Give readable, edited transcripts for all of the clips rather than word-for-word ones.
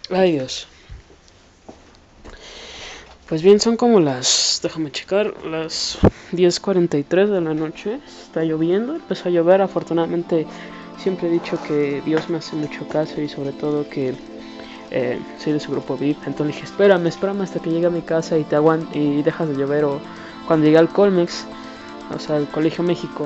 Ay Dios. Pues bien, son como déjame checar, las 10:43 de la noche. Está lloviendo, empezó a llover. Afortunadamente siempre he dicho que Dios me hace mucho caso y sobre todo que soy de su grupo VIP. Entonces dije, espérame hasta que llegue a mi casa y te aguante y dejas de llover. O cuando llegué al Colmex, o sea, al Colegio México,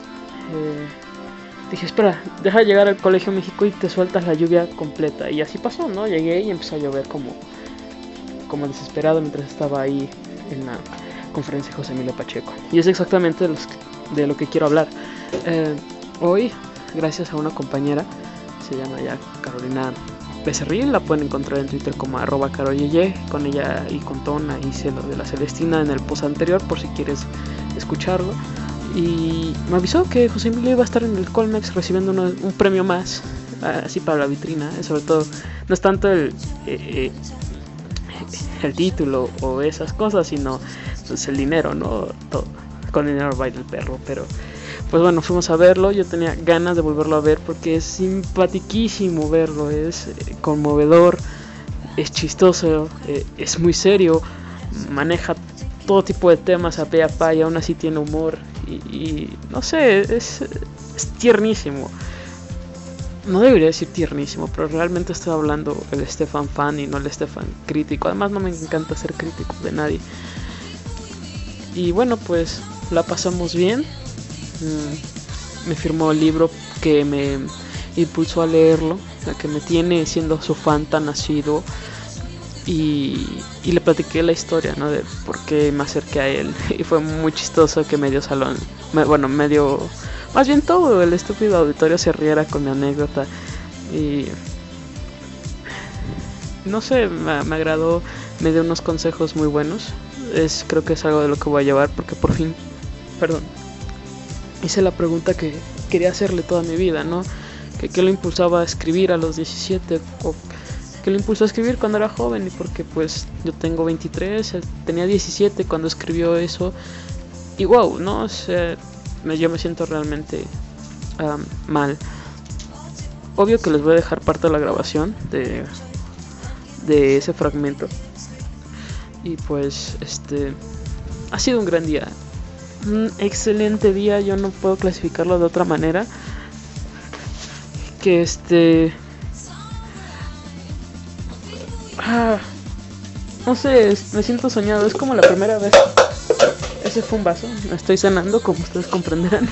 dije, espera, deja de llegar al Colegio México y te sueltas la lluvia completa. Y así pasó, ¿no? Llegué y empezó a llover como desesperado mientras estaba ahí en la conferencia de José Emilio Pacheco. Y es exactamente de lo que quiero hablar. Hoy, gracias a una compañera, se llama ya Carolina Becerril, la pueden encontrar en Twitter como @carolyeye. Con ella y con Tona hice lo de la Celestina en el post anterior, por si quieres escucharlo. Y me avisó que José Emilio iba a estar en el Colmex recibiendo un premio más, así para la vitrina. Sobre todo, no es tanto el título o esas cosas, sino pues el dinero, ¿no? Todo. Con dinero baila el perro, pero pues bueno, fuimos a verlo. Yo tenía ganas de volverlo a ver porque es simpatiquísimo verlo, es conmovedor, es chistoso, es muy serio, maneja todo tipo de temas a pe a pa y aún así tiene humor y no sé, es tiernísimo. No debería decir tiernísimo, pero realmente estoy hablando el Stefan fan y no el Stefan crítico. Además no me encanta ser crítico de nadie. Y bueno, pues la pasamos bien. Me firmó el libro que me impulsó a leerlo, la que me tiene siendo su fan tan asiduo. Y le platiqué la historia, ¿no? De por qué me acerqué a él. Y fue muy chistoso que medio salón, medio, más bien todo el estúpido auditorio se riera con mi anécdota. Y no sé, me agradó, me dio unos consejos muy buenos. Creo que es algo de lo que voy a llevar porque por fin, perdón, hice la pregunta que quería hacerle toda mi vida, ¿no? ¿Qué lo impulsaba a escribir a los 17? ¿O qué lo impulsó a escribir cuando era joven? Y porque pues yo tengo 23, él tenía 17 cuando escribió eso. Y wow, ¿no? O sea, yo me siento realmente mal. Obvio que les voy a dejar parte de la grabación de ese fragmento. Y pues ha sido un gran día, un excelente día. Yo no puedo clasificarlo de otra manera que no sé, me siento soñado. Es como la primera vez. Ese fue un vaso, me estoy cenando, como ustedes comprenderán.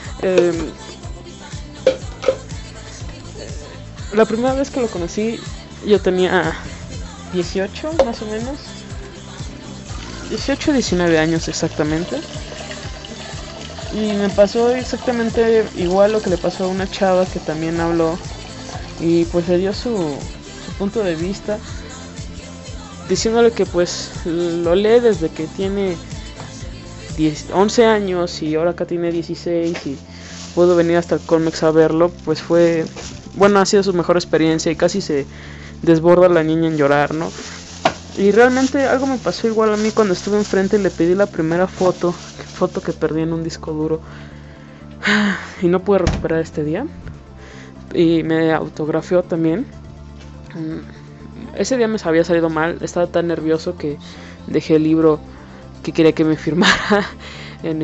La primera vez que lo conocí yo tenía 18 más o menos, 18, 19 años exactamente. Y me pasó exactamente igual lo que le pasó a una chava que también habló. Y pues le dio su punto de vista, diciéndole que pues lo lee desde que tiene 11 años y ahora acá tiene 16 y pudo venir hasta el Colmex a verlo. Pues fue, bueno, ha sido su mejor experiencia y casi se desborda la niña en llorar, ¿no? Y realmente algo me pasó igual a mí cuando estuve enfrente y le pedí la primera foto que perdí en un disco duro y no pude recuperar este día. Y me autografió también. Ese día me había salido mal, estaba tan nervioso que dejé el libro que quería que me firmara en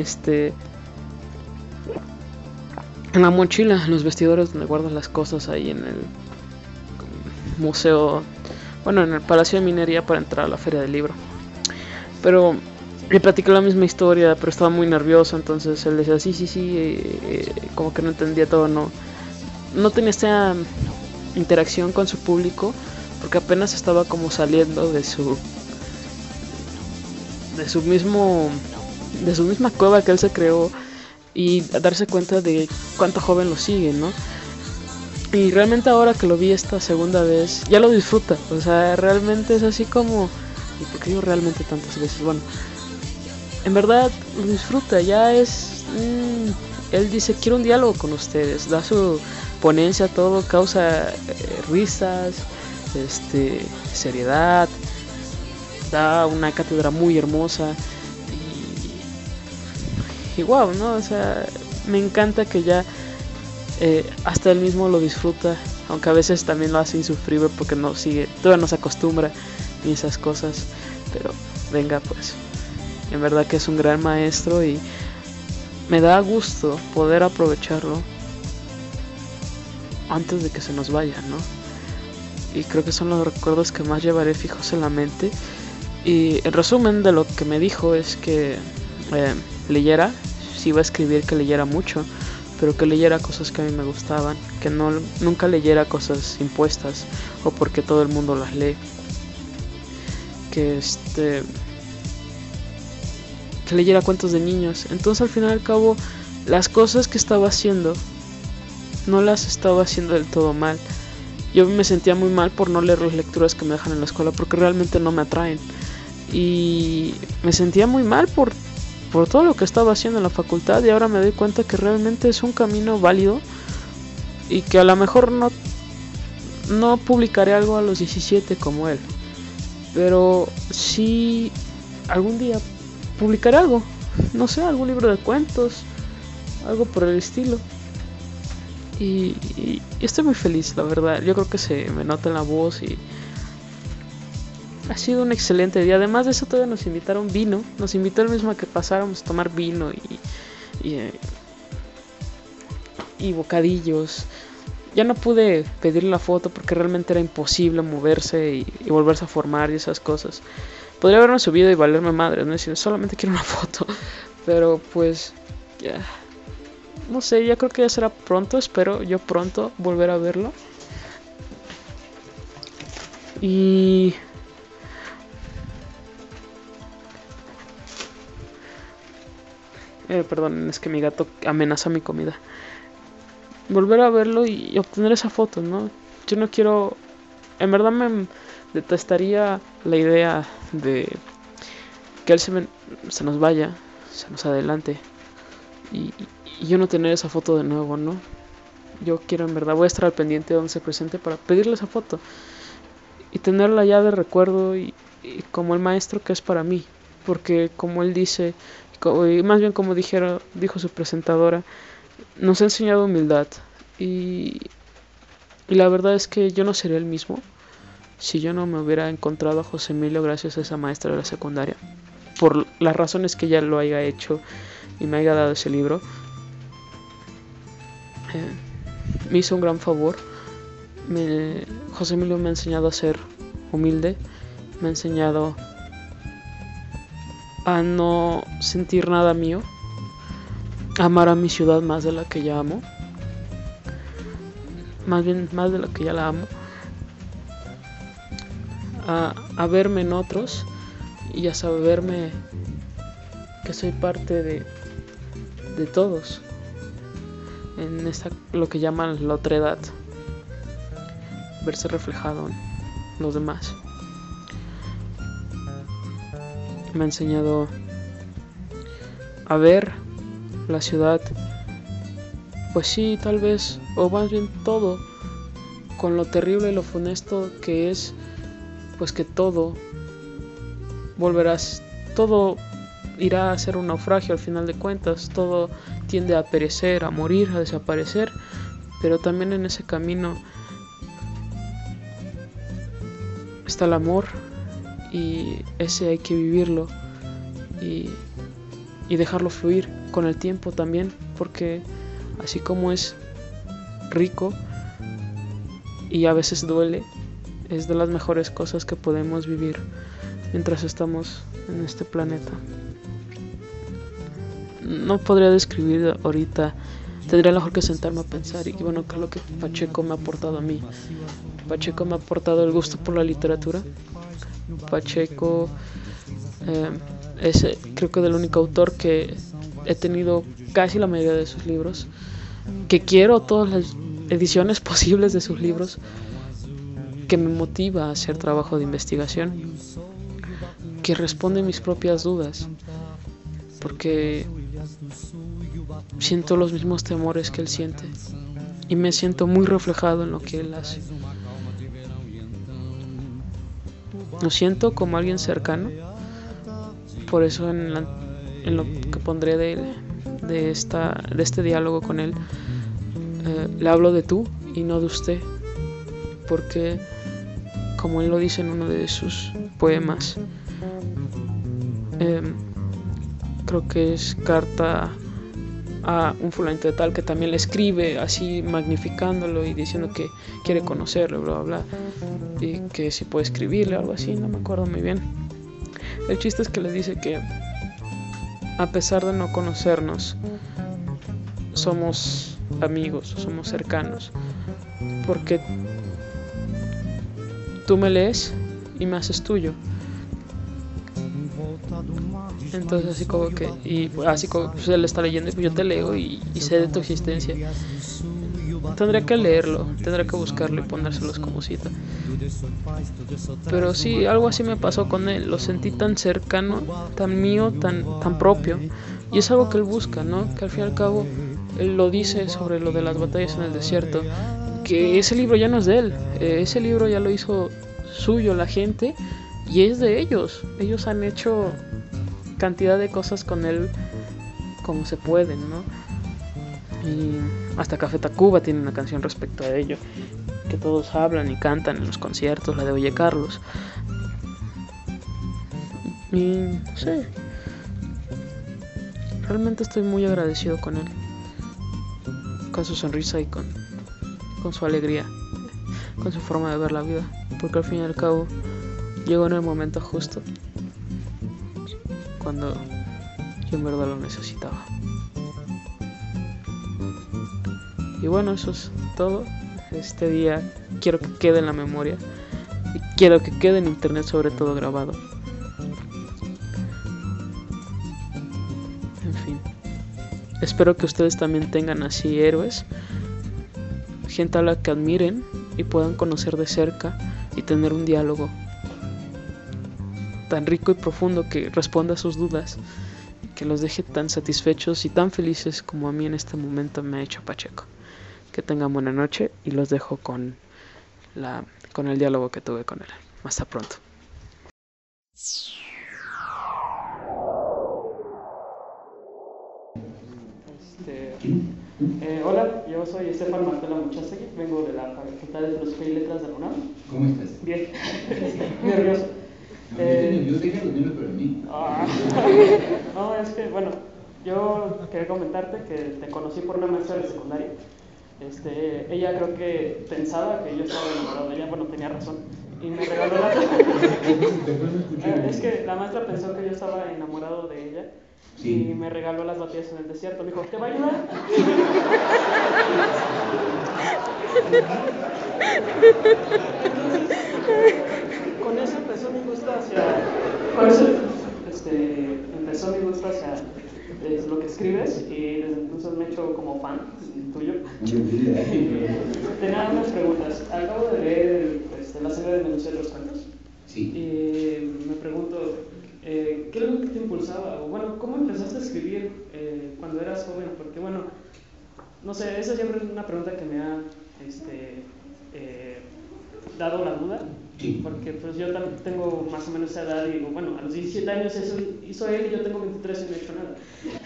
en la mochila, en los vestidores donde guardas las cosas, ahí en el museo, bueno, en el Palacio de Minería, para entrar a la feria del libro. Pero le platicé la misma historia, pero estaba muy nervioso. Entonces él decía sí, como que no entendía todo, no tenía esta interacción con su público porque apenas estaba como saliendo de su misma cueva que él se creó, y darse cuenta de cuánto joven lo sigue, ¿no? Y realmente ahora que lo vi esta segunda vez, ya lo disfruta. O sea, realmente es así como, ¿y por qué digo realmente tantas veces? Bueno, en verdad lo disfruta, ya es él dice, quiero un diálogo con ustedes, da su ponencia, todo causa risas, seriedad, da una cátedra muy hermosa. Y wow, ¿no? O sea, me encanta que ya hasta él mismo lo disfruta aunque a veces también lo hace insufrible porque todavía no se acostumbra ni esas cosas, pero venga pues, en verdad que es un gran maestro y me da gusto poder aprovecharlo antes de que se nos vaya, ¿no? Y creo que son los recuerdos que más llevaré fijos en la mente. Y el resumen de lo que me dijo es que leyera, si iba a escribir, que leyera mucho, pero que leyera cosas que a mí me gustaban, que nunca leyera cosas impuestas o porque todo el mundo las lee, que leyera cuentos de niños. Entonces al fin y al cabo las cosas que estaba haciendo no las estaba haciendo del todo mal. Yo me sentía muy mal por no leer las lecturas que me dejan en la escuela porque realmente no me atraen, y me sentía muy mal por todo lo que estaba haciendo en la facultad, y ahora me doy cuenta que realmente es un camino válido y que a lo mejor no publicaré algo a los 17 como él, pero sí algún día publicaré algo, no sé, algún libro de cuentos, algo por el estilo. Y estoy muy feliz, la verdad. Yo creo que se me nota en la voz y ha sido un excelente día. Además de eso, todavía nos invitaron vino. Nos invitó el mismo a que pasáramos a tomar vino y bocadillos. Ya no pude pedirle la foto porque realmente era imposible moverse y volverse a formar y esas cosas. Podría haberme subido y valerme madre, no decir, solamente quiero una foto. Pero pues ya. No sé, ya creo que ya será pronto, espero yo pronto volver a verlo. Y perdón, es que mi gato amenaza mi comida. Volver a verlo y obtener esa foto, ¿no? Yo no quiero... En verdad me detestaría la idea de que él se nos vaya, se nos adelante y yo no tener esa foto de nuevo, ¿no? Yo quiero, en verdad, voy a estar al pendiente de donde se presente para pedirle esa foto y tenerla ya de recuerdo y como el maestro que es para mí, porque como él dice, y más bien como dijo su presentadora, nos ha enseñado humildad y la verdad es que yo no sería el mismo si yo no me hubiera encontrado a José Emilio gracias a esa maestra de la secundaria, por las razones que ella lo haya hecho y me haya dado ese libro. Me hizo un gran favor. José Emilio me ha enseñado a ser humilde, me ha enseñado a no sentir nada mío, a amar a mi ciudad más de la que ya amo, más de la que ya la amo, a verme en otros y a saberme que soy parte de todos en lo que llaman la otredad, verse reflejado en los demás. Me ha enseñado a ver la ciudad, pues sí, tal vez, o más bien todo, con lo terrible y lo funesto que es, pues que todo irá a ser un naufragio al final de cuentas, todo tiende a perecer, a morir, a desaparecer, pero también en ese camino está el amor y ese hay que vivirlo y dejarlo fluir con el tiempo también, porque así como es rico y a veces duele, es de las mejores cosas que podemos vivir mientras estamos en este planeta. No podría describir ahorita, tendría mejor que sentarme a pensar y bueno, que es lo que Pacheco me ha aportado a mí. Pacheco me ha aportado el gusto por la literatura. Pacheco es creo que el único autor que he tenido casi la mayoría de sus libros, que quiero todas las ediciones posibles de sus libros, que me motiva a hacer trabajo de investigación, que responde mis propias dudas, porque siento los mismos temores que él siente y me siento muy reflejado en lo que él hace. Lo siento como alguien cercano, por eso en lo que pondré de este diálogo con él, le hablo de tú y no de usted, porque, como él lo dice en uno de sus poemas, creo que es carta a un fulanito de tal, que también le escribe así magnificándolo y diciendo que quiere conocerlo, bla bla bla, y que si puede escribirle algo así, no me acuerdo muy bien. El chiste es que le dice que a pesar de no conocernos, somos amigos, somos cercanos, porque tú me lees y me haces tuyo. Entonces así como que, y así como pues, él está leyendo y pues yo te leo y sé de tu existencia. Tendría que leerlo, tendría que buscarlo y ponérselos como cita. Pero sí, algo así me pasó con él, lo sentí tan cercano, tan mío, tan propio. Y es algo que él busca, ¿no? Que al fin y al cabo, él lo dice sobre lo de las batallas en el desierto, que ese libro ya no es de él, ese libro ya lo hizo suyo la gente y es de ellos. Ellos han hecho cantidad de cosas con él como se pueden, ¿no? Y hasta Café Tacuba tiene una canción respecto a ello, que todos hablan y cantan en los conciertos, la de Oye Carlos. Y no sé, realmente estoy muy agradecido con él, con su sonrisa y con su alegría, con su forma de ver la vida, porque al fin y al cabo llegó en el momento justo, cuando yo en verdad lo necesitaba. Y bueno, eso es todo. Este día quiero que quede en la memoria y quiero que quede en internet, sobre todo grabado. En fin, espero que ustedes también tengan así héroes, gente a la que admiren y puedan conocer de cerca y tener un diálogo tan rico y profundo que responda a sus dudas, que los deje tan satisfechos y tan felices como a mí en este momento me ha hecho Pacheco. Que tengan buena noche y los dejo con el diálogo que tuve con él. Hasta pronto. Hola, yo soy Estefan Martela Muchastegui, vengo de la Facultad de Filosofía y Letras de la UNAM. ¿Cómo estás? Bien, nervioso. No, yo deja los nervios para mí. No, es que, bueno, yo quería comentarte que te conocí por una maestra de secundaria. Ella creo que pensaba que yo estaba enamorado de ella, bueno, tenía razón, y me regaló es que la maestra pensó que yo estaba enamorado de ella, sí. Y me regaló las batallas en el desierto, me dijo, ¿te va a ayudar? Con eso empezó mi gusto hacia lo que escribes, y desde entonces me he hecho como fan tuyo. Tenía unas preguntas. Acabo de leer La sangre del menú de los cuentos. Sí. Y me pregunto, ¿qué es lo que te impulsaba? O bueno, ¿cómo empezaste a escribir cuando eras joven? Porque bueno, no sé, esa siempre es una pregunta que me ha dado la duda. Sí. Porque pues yo también tengo más o menos esa edad y digo, bueno, a los 17 años eso hizo él y yo tengo 23 y no he hecho nada.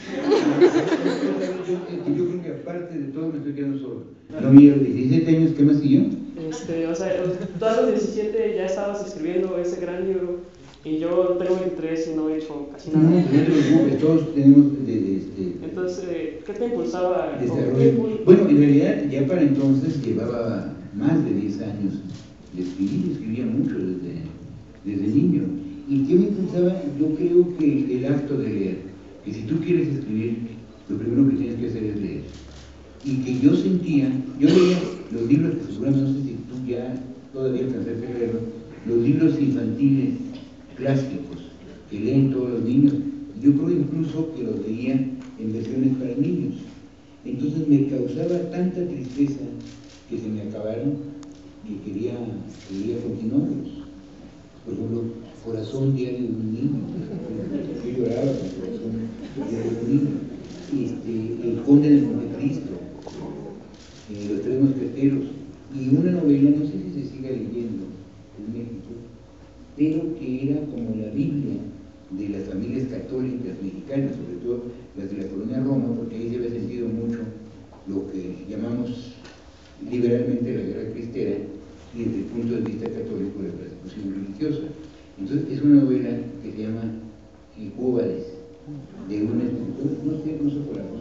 Yo creo que aparte de todo me estoy quedando solo. No, mira, 17 años, ¿qué más siguió? O sea, tú a los 17 ya estabas escribiendo ese gran libro y yo tengo 23 y no he hecho casi nada. No te preocupes, todos tenemos Entonces, ¿qué te impulsaba? Bueno, en realidad ya para entonces llevaba más de 10 años de escribir, escribía mucho desde niño. ¿Y qué me impulsaba? Yo creo que el acto de leer, que si tú quieres escribir, lo primero que tienes que hacer es leer. Y que yo leía los libros, que seguramente no sé si tú ya todavía alcanzaste a leerlos, los libros infantiles clásicos que leen todos los niños. Yo creo incluso que los leía en versiones para niños. Entonces me causaba tanta tristeza que se me acabaron que quería continuarlos. Por ejemplo, Corazón diario de un niño. Yo lloraba con Corazón diario de un niño. El Conde de Montecristo, Los Tres Mosqueteros, y una novela, no sé si se sigue leyendo en México, pero que era como la Biblia de las familias católicas mexicanas, sobre todo las de la colonia Roma, porque ahí se había sentido mucho lo que llamamos liberalmente la guerra cristera, y desde el punto de vista católico la persecución religiosa. Entonces es una novela que se llama Quo Vadis, de un escritor, no sé por la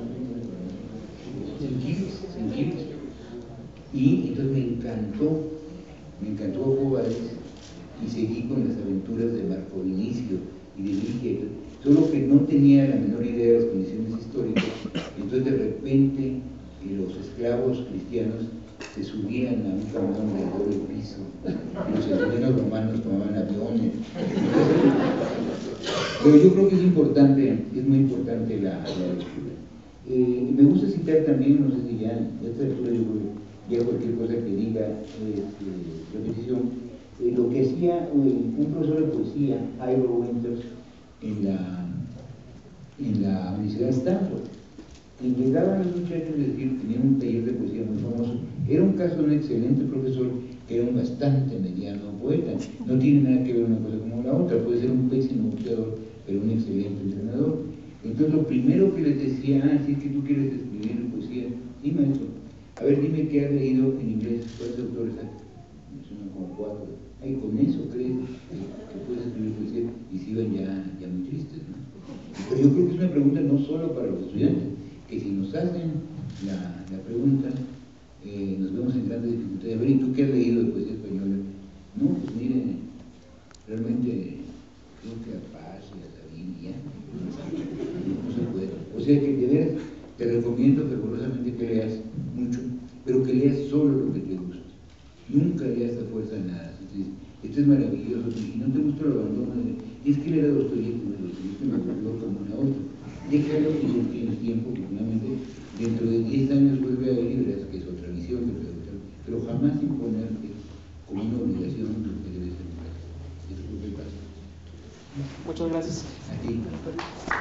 Sienkiewicz, y entonces me encantó Quo Vadis, y seguí con las aventuras de Marco Vinicio y de Ligia, solo que no tenía la menor idea de las condiciones históricas. Entonces de repente los esclavos cristianos se subían a un camión de doble piso, los ciudadanos romanos tomaban aviones. Pero yo creo que es muy importante la lectura. Me gusta citar también, no sé si ya a esta altura yo creo que ya cualquier cosa que diga repetición, lo que hacía un profesor de poesía, Ivor Winters, en la Universidad de Stanford. Y llegaban los muchachos, es decir, tenían un taller de poesía muy famoso. Era un caso de un excelente profesor, que era un bastante mediano poeta. No tiene nada que ver una cosa como la otra, puede ser un pésimo boxeador, pero un excelente entrenador. Entonces lo primero que les decía, si es que tú quieres escribir poesía, sí, maestro, a ver, dime qué has leído en inglés, ¿cuántos autores hay? Son como 4. Ay, con eso crees que puedes escribir poesía, y se iban ya muy tristes, ¿no? Pero yo creo que es una pregunta no solo para los estudiantes, que si nos hacen la pregunta, nos vemos en grandes dificultades. A ver, ¿y tú qué has leído de poesía española? No, pues mire, realmente creo que a Paz y a Sabine y ya, no se puede. O sea que de veras te recomiendo fervorosamente que leas mucho, pero que leas solo lo que te gusta. Nunca leas a fuerza nada. Esto es maravilloso, y no te gusta lo abandono, tienes que leer a Dostoyevsky, me volvió como una otra. Déjalo y no tienes tiempo, porque dentro de 10 años vuelve a ir y verás que es otra visión, pero jamás imponerte como una obligación lo que debe ser. Eso es lo que pasa. Muchas gracias. A ti.